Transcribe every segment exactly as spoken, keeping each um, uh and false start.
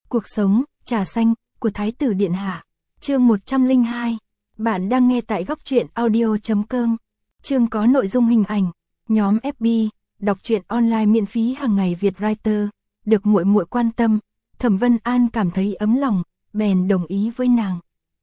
Cuộc sống, trà xanh, của Thái tử Điện Hạ. Chương một trăm lẻ hai. Bạn đang nghe tại góc truyện audio chấm com. Chương có nội dung hình ảnh. Nhóm ép bê, đọc truyện online miễn phí hàng ngày Việt Writer. Được muội muội quan tâm, Thẩm Vân An cảm thấy ấm lòng, bèn đồng ý với nàng.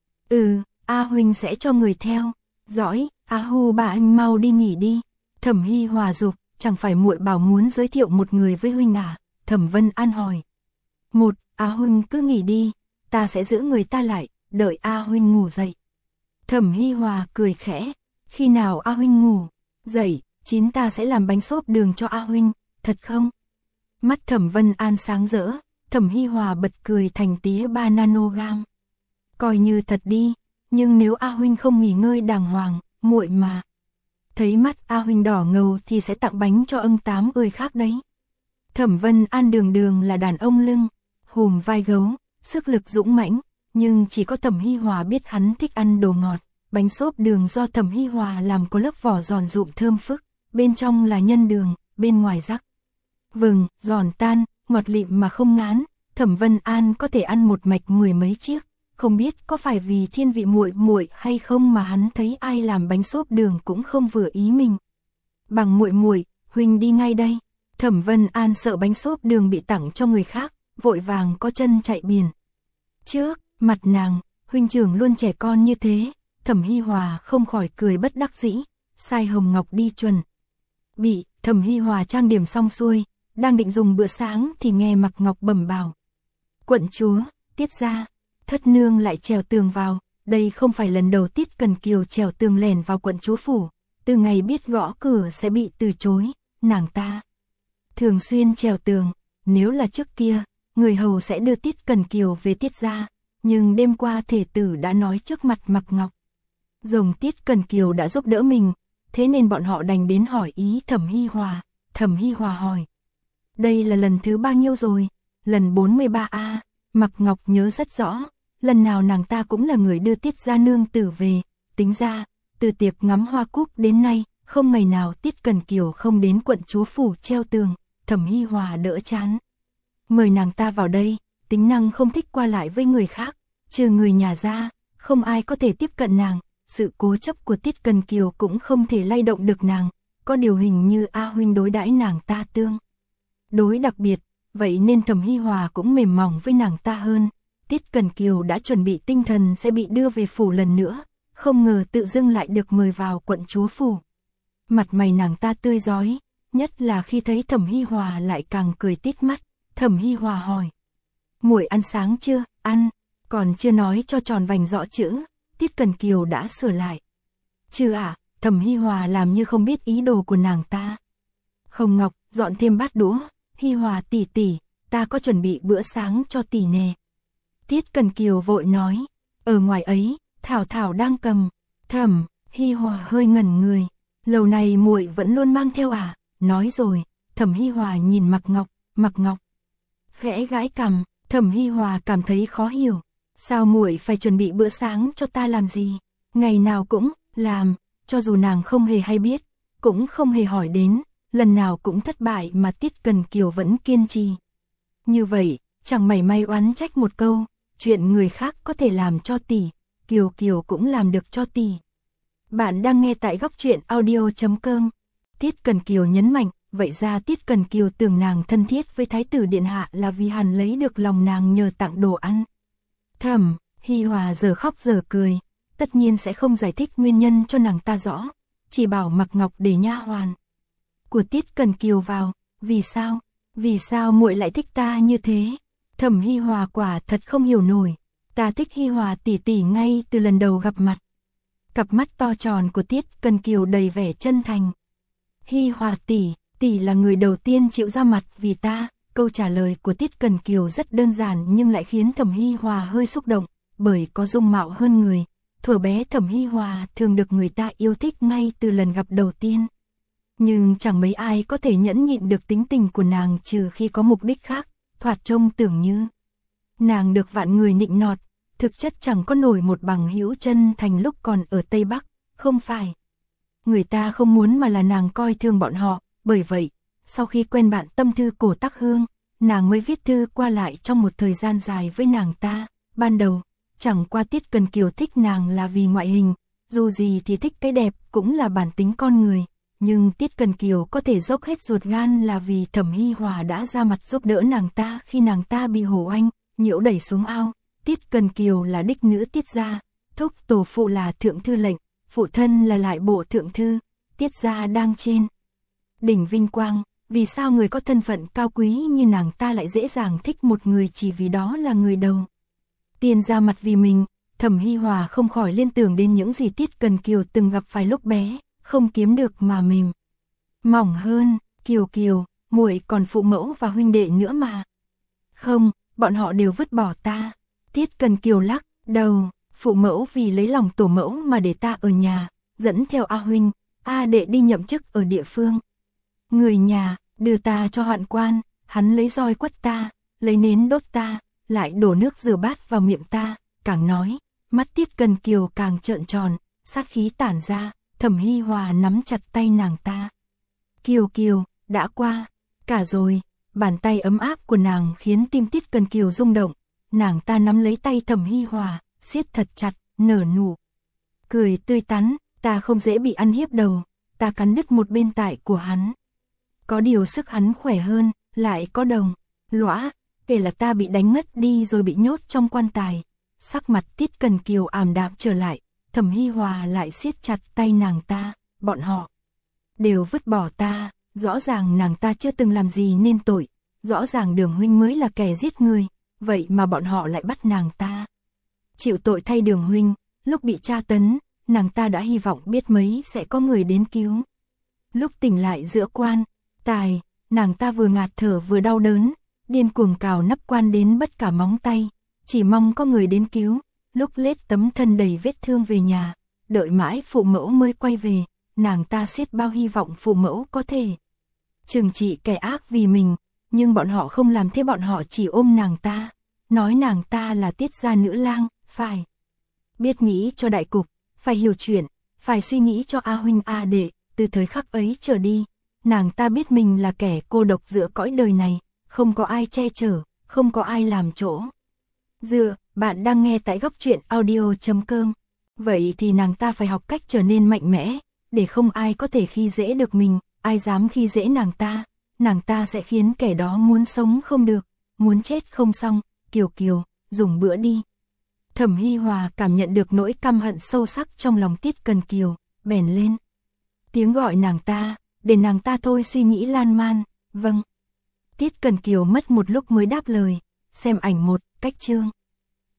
Ừ, A huynh sẽ cho người theo. Dõi, A hu bà anh mau đi nghỉ đi. Thẩm Hi Hòa dục, chẳng phải muội bảo muốn giới thiệu một người với huynh à? Thẩm Vân An hỏi. Một, A huynh cứ nghỉ đi, ta sẽ giữ người ta lại, đợi A huynh ngủ dậy. Thẩm Hi Hòa cười khẽ, khi nào A huynh ngủ dậy, chín ta sẽ làm bánh xốp đường cho A huynh, thật không? Mắt Thẩm Vân An sáng rỡ, Thẩm Hi Hòa bật cười thành tía ba nanogram. Coi như thật đi, nhưng nếu A huynh không nghỉ ngơi đàng hoàng, muội mà thấy mắt A huynh đỏ ngầu thì sẽ tặng bánh cho ân tám ơi khác đấy. Thẩm Vân An đường đường là đàn ông lưng, hùm vai gấu, sức lực dũng mãnh, nhưng chỉ có Thẩm Hi Hòa biết hắn thích ăn đồ ngọt. Bánh xốp đường do Thẩm Hi Hòa làm có lớp vỏ giòn rụm thơm phức, bên trong là nhân đường, bên ngoài rắc vừng, giòn tan, ngọt lịm mà không ngán. Thẩm Vân An có thể ăn một mạch mười mấy chiếc, không biết có phải vì thiên vị muội muội hay không mà hắn thấy ai làm bánh xốp đường cũng không vừa ý mình. Bằng muội muội, huynh đi ngay đây. Thẩm Vân An sợ bánh xốp đường bị tặng cho người khác, vội vàng có chân chạy biển. Trước mặt nàng, huynh trưởng luôn trẻ con như thế. Thẩm Hi Hòa không khỏi cười bất đắc dĩ, sai Hồng Ngọc đi chuẩn bị. Thẩm Hi Hòa trang điểm xong xuôi, đang định dùng bữa sáng thì nghe Mặc Ngọc bẩm bảo. Quận chúa, Tiết gia, thất nương lại trèo tường vào. Đây không phải lần đầu Tiết Cần Kiều trèo tường lẻn vào quận chúa phủ. Từ ngày biết gõ cửa sẽ bị từ chối, nàng ta thường xuyên trèo tường. Nếu là trước kia, người hầu sẽ đưa Tiết Cần Kiều về Tiết gia, nhưng đêm qua thể tử đã nói trước mặt Mặc Ngọc rồng Tiết Cần Kiều đã giúp đỡ mình, thế nên bọn họ đành đến hỏi ý Thẩm Hi Hòa. Thẩm Hi Hòa hỏi, đây là lần thứ bao nhiêu rồi? Lần bốn mươi ba a. Mặc Ngọc nhớ rất rõ, lần nào nàng ta cũng là người đưa Tiết gia nương tử về. Tính ra, từ tiệc ngắm hoa cúc đến nay, không ngày nào Tiết Cần Kiều không đến quận chúa phủ treo tường. Thẩm Hi Hòa đỡ chán, mời nàng ta vào đây. Tính năng không thích qua lại với người khác, trừ người nhà ra, không ai có thể tiếp cận nàng. Sự cố chấp của Tiết Cần Kiều cũng không thể lay động được nàng, có điều hình như A huynh đối đãi nàng ta tương đối đặc biệt, vậy nên Thẩm Hi Hòa cũng mềm mỏng với nàng ta hơn. Tiết Cần Kiều đã chuẩn bị tinh thần sẽ bị đưa về phủ lần nữa, không ngờ tự dưng lại được mời vào quận chúa phủ. Mặt mày nàng ta tươi rói, nhất là khi thấy Thẩm Hi Hòa lại càng cười tít mắt. Thẩm Hi Hòa hỏi, muội ăn sáng chưa? Ăn, còn chưa nói cho tròn vành rõ chữ. Tiết Cần Kiều đã sửa lại. Chưa ạ. À? Thẩm Hi Hòa làm như không biết ý đồ của nàng ta. Hồng Ngọc, dọn thêm bát đũa. Hi Hòa tỷ tỷ, ta có chuẩn bị bữa sáng cho tỷ nè. Tiết Cần Kiều vội nói, ở ngoài ấy, Thảo Thảo đang cầm. Thẩm Hi Hòa hơi ngẩn người, lâu này muội vẫn luôn mang theo à? Nói rồi. Thẩm Hi Hòa nhìn Mặc Ngọc. Mặc Ngọc khẽ gãi cằm. Thẩm Hi Hòa cảm thấy khó hiểu. Sao muội phải chuẩn bị bữa sáng cho ta làm gì? Ngày nào cũng làm, cho dù nàng không hề hay biết, cũng không hề hỏi đến, lần nào cũng thất bại mà Tiết Cần Kiều vẫn kiên trì. Như vậy, chẳng mảy may oán trách một câu, chuyện người khác có thể làm cho tỷ, Kiều Kiều cũng làm được cho tỷ. Bạn đang nghe tại góc truyện audio chấm com. Tiết Cần Kiều nhấn mạnh, vậy ra Tiết Cần Kiều tưởng nàng thân thiết với Thái tử Điện Hạ là vì hắn lấy được lòng nàng nhờ tặng đồ ăn. Thẩm Hi Hòa giờ khóc giờ cười, tất nhiên sẽ không giải thích nguyên nhân cho nàng ta rõ, chỉ bảo Mặc Ngọc để nha hoàn của Tiết Cần Kiều vào. Vì sao? Vì sao muội lại thích ta như thế? Thẩm Hi Hòa quả thật không hiểu nổi. Ta thích Hi Hòa tỷ tỷ ngay từ lần đầu gặp mặt. Cặp mắt to tròn của Tiết Cần Kiều đầy vẻ chân thành. Hi Hòa tỷ, tỷ là người đầu tiên chịu ra mặt vì ta. Câu trả lời của Tiết Cần Kiều rất đơn giản nhưng lại khiến Thẩm Hi Hòa hơi xúc động, bởi có dung mạo hơn người. Thuở bé Thẩm Hi Hòa thường được người ta yêu thích ngay từ lần gặp đầu tiên. Nhưng chẳng mấy ai có thể nhẫn nhịn được tính tình của nàng trừ khi có mục đích khác, thoạt trông tưởng như nàng được vạn người nịnh nọt, thực chất chẳng có nổi một bằng hữu chân thành lúc còn ở Tây Bắc, không phải người ta không muốn mà là nàng coi thường bọn họ. Bởi vậy, sau khi quen bạn tâm thư Cổ Tắc Hương, nàng mới viết thư qua lại trong một thời gian dài với nàng ta. Ban đầu, chẳng qua Tiết Cần Kiều thích nàng là vì ngoại hình, dù gì thì thích cái đẹp cũng là bản tính con người, nhưng Tiết Cần Kiều có thể dốc hết ruột gan là vì Thẩm Hi Hòa đã ra mặt giúp đỡ nàng ta khi nàng ta bị Hồ Anh nhiễu đẩy xuống ao. Tiết Cần Kiều là đích nữ Tiết gia, thúc tổ phụ là thượng thư lệnh, phụ thân là lại bộ thượng thư, Tiết gia đang trên đỉnh vinh quang, vì sao người có thân phận cao quý như nàng ta lại dễ dàng thích một người chỉ vì đó là người đầu tiên ra mặt vì mình. Thẩm Hi Hòa không khỏi liên tưởng đến những gì Tiết Cần Kiều từng gặp phải lúc bé, không kiếm được mà mềm mỏng hơn. Kiều Kiều, muội còn phụ mẫu và huynh đệ nữa mà. Không, bọn họ đều vứt bỏ ta. Tiết Cần Kiều lắc đầu, phụ mẫu vì lấy lòng tổ mẫu mà để ta ở nhà, dẫn theo A huynh, A đệ đi nhậm chức ở địa phương. Người nhà đưa ta cho hoạn quan, hắn lấy roi quất ta, lấy nến đốt ta, lại đổ nước rửa bát vào miệng ta. Càng nói, mắt Tiết Cần Kiều càng trợn tròn, sát khí tản ra. Thẩm Hi Hòa nắm chặt tay nàng ta. Kiều Kiều, đã qua cả rồi. Bàn tay ấm áp của nàng khiến tim Tiết Cần Kiều rung động. Nàng ta nắm lấy tay Thẩm Hi Hòa, siết thật chặt, nở nụ cười tươi tắn. Ta không dễ bị ăn hiếp đầu, ta cắn đứt một bên tai của hắn. Có điều sức hắn khỏe hơn, lại có đồng lõa, kể là ta bị đánh ngất đi rồi bị nhốt trong quan tài. Sắc mặt Tiết Cần Kiều ảm đạm trở lại, Thẩm Hi Hòa lại siết chặt tay nàng ta. Bọn họ đều vứt bỏ ta, rõ ràng nàng ta chưa từng làm gì nên tội, rõ ràng Đường huynh mới là kẻ giết người, vậy mà bọn họ lại bắt nàng ta chịu tội thay Đường huynh. Lúc bị tra tấn, nàng ta đã hy vọng biết mấy sẽ có người đến cứu. Lúc tỉnh lại giữa quan tài, nàng ta vừa ngạt thở vừa đau đớn, điên cuồng cào nắp quan đến bất cả móng tay, chỉ mong có người đến cứu. Lúc lết tấm thân đầy vết thương về nhà, đợi mãi phụ mẫu mới quay về, nàng ta xiết bao hy vọng phụ mẫu có thể trừng trị kẻ ác vì mình, nhưng bọn họ không làm thế. Bọn họ chỉ ôm nàng ta, nói nàng ta là Tiết gia nữ lang, phải biết nghĩ cho đại cục, phải hiểu chuyện, phải suy nghĩ cho A huynh A đệ. Từ thời khắc ấy trở đi, nàng ta biết mình là kẻ cô độc giữa cõi đời này, không có ai che chở, không có ai làm chỗ dựa. Bạn đang nghe tại góc truyện audio chấm com. Vậy thì nàng ta phải học cách trở nên mạnh mẽ, để không ai có thể khi dễ được mình. Ai dám khi dễ nàng ta, nàng ta sẽ khiến kẻ đó muốn sống không được, muốn chết không xong. Kiều Kiều, dùng bữa đi. Thẩm Hi Hòa cảm nhận được nỗi căm hận sâu sắc trong lòng Tiết Cần Kiều, bèn lên tiếng gọi nàng ta, để nàng ta thôi suy nghĩ lan man. Vâng. Tiết Cần Kiều mất một lúc mới đáp lời. Xem ảnh một, cách chương.